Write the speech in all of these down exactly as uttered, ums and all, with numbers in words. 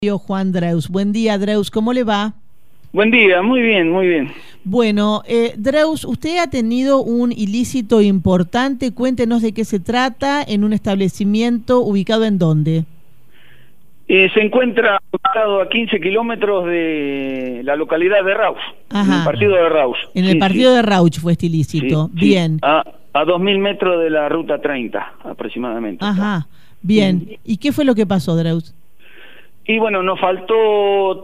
Juan Dreus. Buen día, Dreus, ¿cómo le va? Buen día, muy bien, muy bien. Bueno, eh, Dreus, usted ha tenido un ilícito importante, cuéntenos de qué se trata, en un establecimiento ubicado en dónde. Eh, se encuentra ubicado a quince kilómetros de la localidad de Rauch, Ajá. en el partido de Rauch. En el sí, partido sí. de Rauch fue este ilícito, Sí, bien. Sí. A, a dos mil metros de la ruta treinta, aproximadamente. Ajá, bien. Sí. ¿Y qué fue lo que pasó, Dreus? Y bueno, nos faltó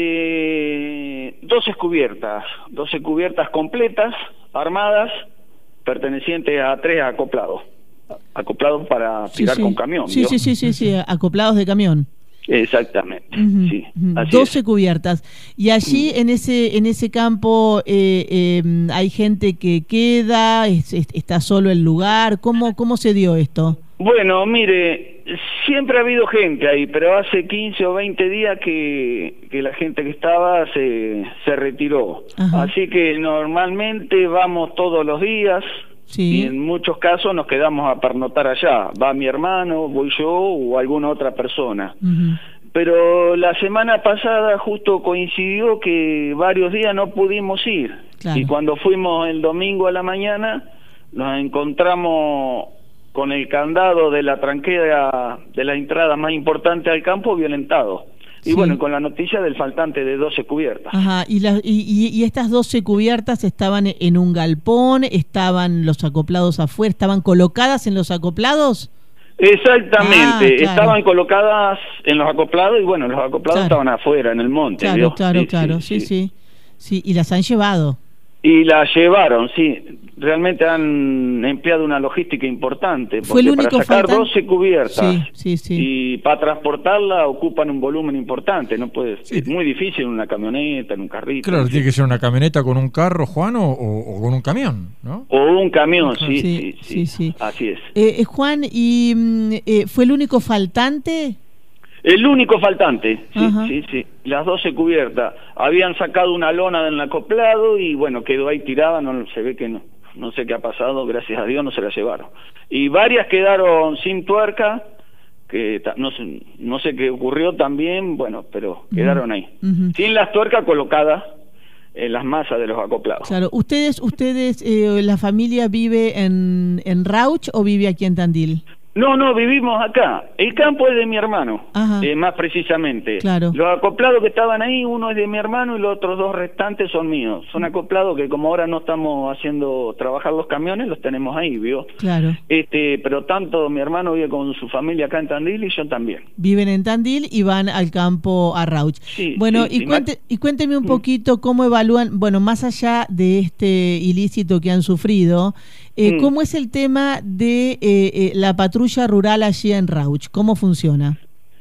este, doce cubiertas, doce cubiertas completas, armadas, pertenecientes a tres acoplados, acoplados para Sí, tirar sí. con camión. Sí, sí, sí, sí, sí, acoplados de camión. Exactamente, Uh-huh, sí. uh-huh. Así doce es. cubiertas. Y allí en ese en ese campo eh, eh, hay gente que queda, es, es, está solo el lugar. ¿Cómo, cómo se dio esto? Bueno, mire, siempre ha habido gente ahí, pero hace quince o veinte días que, que la gente que estaba se, se retiró. Ajá. Así que normalmente vamos todos los días. Sí. Y en muchos casos nos quedamos a pernotar allá. Va mi hermano, voy yo o alguna otra persona. Uh-huh. Pero la semana pasada justo coincidió que varios días no pudimos ir. Claro. Y cuando fuimos el domingo a la mañana, nos encontramos con el candado de la tranquera de la entrada más importante al campo violentado. Y Sí. bueno, con la noticia del faltante de doce cubiertas. Ajá. ¿Y, la, y, y, y estas doce cubiertas estaban en un galpón? ¿Estaban los acoplados afuera? ¿Estaban colocadas en los acoplados? Exactamente, Ah, claro. Estaban colocadas en los acoplados y bueno, los acoplados Claro. estaban afuera, en el monte. Claro, ¿vio? claro, Sí, claro. Sí, sí, sí, sí. Y las han llevado. Y la llevaron, sí. Realmente han empleado una logística importante. Fue el Porque único para sacar faltante. doce cubiertas Sí, sí, sí. y para transportarla ocupan un volumen importante. No puede, Sí. es muy difícil en una camioneta, en un carrito. Claro, sí. tiene que ser una camioneta con un carro, Juan, o, o, o con un camión, ¿no? O un camión, sí, Sí, sí, sí, sí, sí. Así es. Eh, eh, Juan, ¿y mm, eh, fue el único faltante? El único faltante, sí, Ajá. sí, sí. Las doce cubiertas. Habían sacado una lona del acoplado y bueno, quedó ahí tirada, no se ve que no. No sé qué ha pasado, gracias a Dios no se la llevaron. Y varias quedaron sin tuerca, que ta- no sé, no sé qué ocurrió también, bueno, pero quedaron ahí. Uh-huh. Sin las tuercas colocadas en las masas de los acoplados. Claro, ¿ustedes, ustedes eh, la familia vive en, en Rauch o vive aquí en Tandil? No, no, vivimos acá. El campo es de mi hermano, Ajá. eh, más precisamente. Claro. Los acoplados que estaban ahí, uno es de mi hermano y los otros dos restantes son míos. Son acoplados que como ahora no estamos haciendo trabajar los camiones, los tenemos ahí, ¿vio? Claro. Este, pero tanto mi hermano vive con su familia acá en Tandil y yo también. Viven en Tandil y van al campo a Rauch. Sí, bueno, sí, y, sí, cuente, ma- y cuénteme un Mm. poquito cómo evalúan, bueno, más allá de este ilícito que han sufrido, eh, Mm. ¿cómo es el tema de eh, eh, la patrulla rural allí en Rauch? ¿Cómo funciona?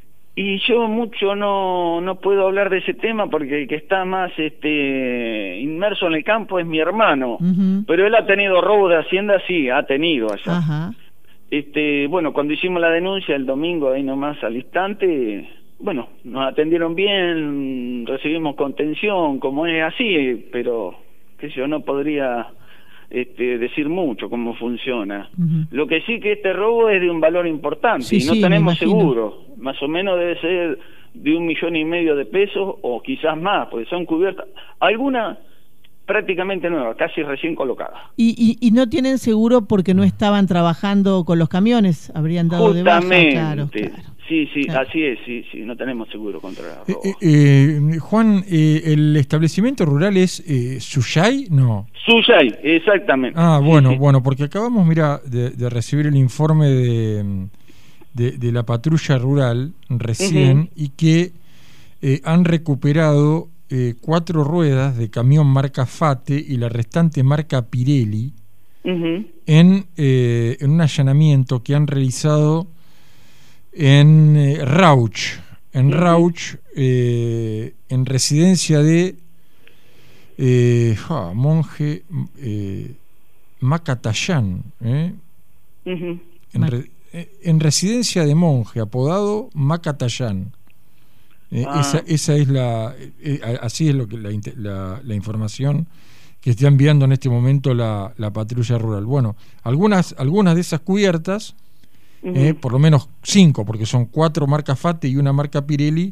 Y yo mucho no no puedo hablar de ese tema porque el que está más este inmerso en el campo es mi hermano. Uh-huh. Pero él ha tenido robo de hacienda, sí, ha tenido allá. Ajá. Este, bueno, cuando hicimos la denuncia el domingo ahí nomás al instante, bueno, nos atendieron bien, recibimos contención, como es así, pero qué sé yo, no podría este, decir mucho cómo funciona. Uh-huh. Lo que sí que este robo es de un valor importante Sí, y no sí, me tenemos imagino. seguro, más o menos debe ser de un millón y medio de pesos o quizás más, porque son cubiertas, algunas prácticamente nuevas, casi recién colocadas. ¿Y, y, y no tienen seguro porque no estaban trabajando con los camiones? ¿Habrían dado de baja? Justamente, Claro, claro. sí, sí, Claro. así es, sí, sí, no tenemos seguro contra Eh, robos. eh, eh, Juan, eh, ¿el establecimiento rural es eh, Suyay? No. Suyay, exactamente. Ah, Sí, bueno, sí. bueno, porque acabamos, mira, de, de recibir el informe de, de, de la patrulla rural recién Ujú. y que eh, han recuperado eh, cuatro ruedas de camión marca Fate y la restante marca Pirelli Ujú. en, eh, en un allanamiento que han realizado en eh, Rauch, en Ujú. Rauch, eh, en residencia de eh, ah, monje eh, Macatayán, ¿eh? Ujú. en, re- eh, en residencia de monje, apodado Macatayán. Eh, Ah. esa, esa es la, eh, así es lo que la, inte- la, la información que está enviando en este momento la, la patrulla rural. Bueno, algunas, algunas de esas cubiertas, Ujú. eh, por lo menos cinco, porque son cuatro marcas Fate y una marca Pirelli,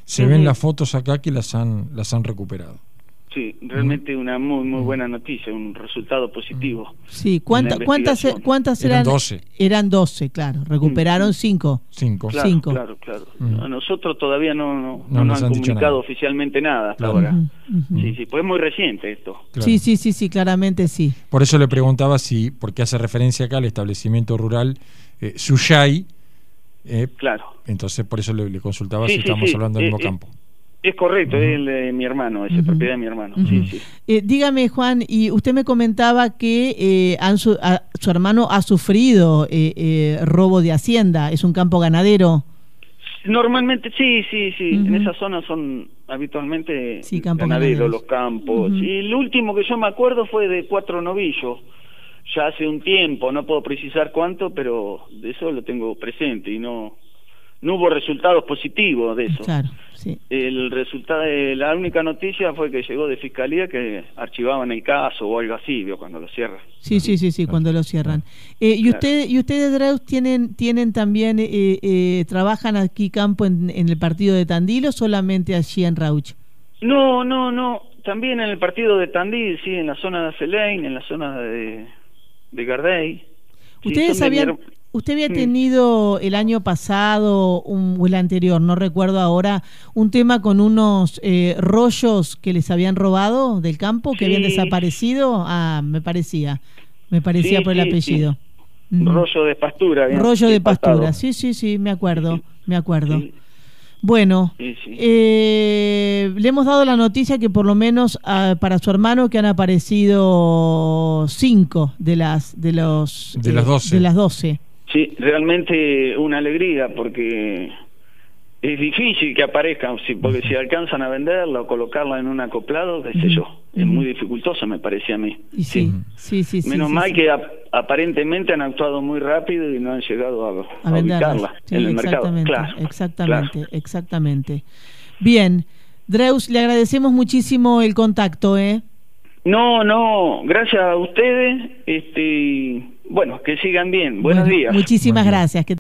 se Uh-huh. ven las fotos acá que las han, las han recuperado. Sí, realmente una muy muy buena noticia, un resultado positivo. Sí, ¿cuánta, La ¿cuántas, investigación. cuántas Eran eran? doce. Eran doce, claro. Recuperaron cinco. Cinco. Claro, Cinco. claro, claro. Mm. A nosotros todavía no, no, No no nos nos han han dicho comunicado nada. oficialmente nada hasta Claro. ahora. Ujú, ujú. Sí, sí, pues es muy reciente esto. Claro. Sí, sí, sí, sí, claramente sí. Por eso le preguntaba si, porque hace referencia acá al establecimiento rural eh, Suyay, eh, Claro. entonces por eso le, le consultaba Sí, si sí, estábamos sí. hablando del Eh, mismo eh, campo. Es correcto, Ujú. es el de mi hermano, es Ujú. propiedad de mi hermano. Ujú. Sí, sí. Eh, dígame, Juan, y usted me comentaba que eh, han su, a, su hermano ha sufrido eh, eh, robo de hacienda. ¿Es un campo ganadero? Normalmente sí, sí, sí. Ujú. En esa zona son habitualmente Sí, campos ganaderos ganaderos. los campos. Ujú. Y el último que yo me acuerdo fue de cuatro novillos. Ya hace un tiempo, no puedo precisar cuánto, pero de eso lo tengo presente y no no hubo resultados positivos de eso. Claro, sí. El resultado, eh, la única noticia fue que llegó de fiscalía que archivaban el caso o algo así, vio, cuando lo cierran. Sí, sí, sí, sí, Claro. cuando lo cierran. Eh, y Claro. usted, y ustedes, Dreus, tienen, tienen también, eh, eh, trabajan aquí campo en, en el partido de Tandil o solamente allí en Rauch. No, no, no. También en el partido de Tandil, sí, en la zona de Afelain, en la zona de, de Gardey. Sí, Ustedes son de mi habían, her- usted había Mm. tenido el año pasado un, o el anterior, no recuerdo ahora, un tema con unos eh, rollos que les habían robado del campo, que habían Sí. desaparecido. Ah, me parecía, me parecía Sí, por el sí, apellido. Un Ujú. rollo de pastura. habían Rollo de empatado. pastura, sí, sí, sí, me acuerdo, Sí. me acuerdo. Sí, Bueno, sí, sí. eh, le hemos dado la noticia que por lo menos ah, para su hermano que han aparecido cinco de las de los De las doce. de las doce. Sí, realmente una alegría porque es difícil que aparezcan, sí, porque si alcanzan a venderla o colocarla en un acoplado, qué sé Ujú, yo, es ujú. muy dificultoso me parecía a mí. Y sí, sí, sí, sí. Menos sí, mal sí. que ap- aparentemente han actuado muy rápido y no han llegado a, a a venderlas. ubicarla Sí, en el mercado. exactamente, Claro, exactamente, claro. exactamente. Bien, Dreus, le agradecemos muchísimo el contacto, ¿eh? No, no, gracias a ustedes, este, y, bueno, que sigan bien. Buenos Bueno, días. Muchísimas Buen día. gracias. Que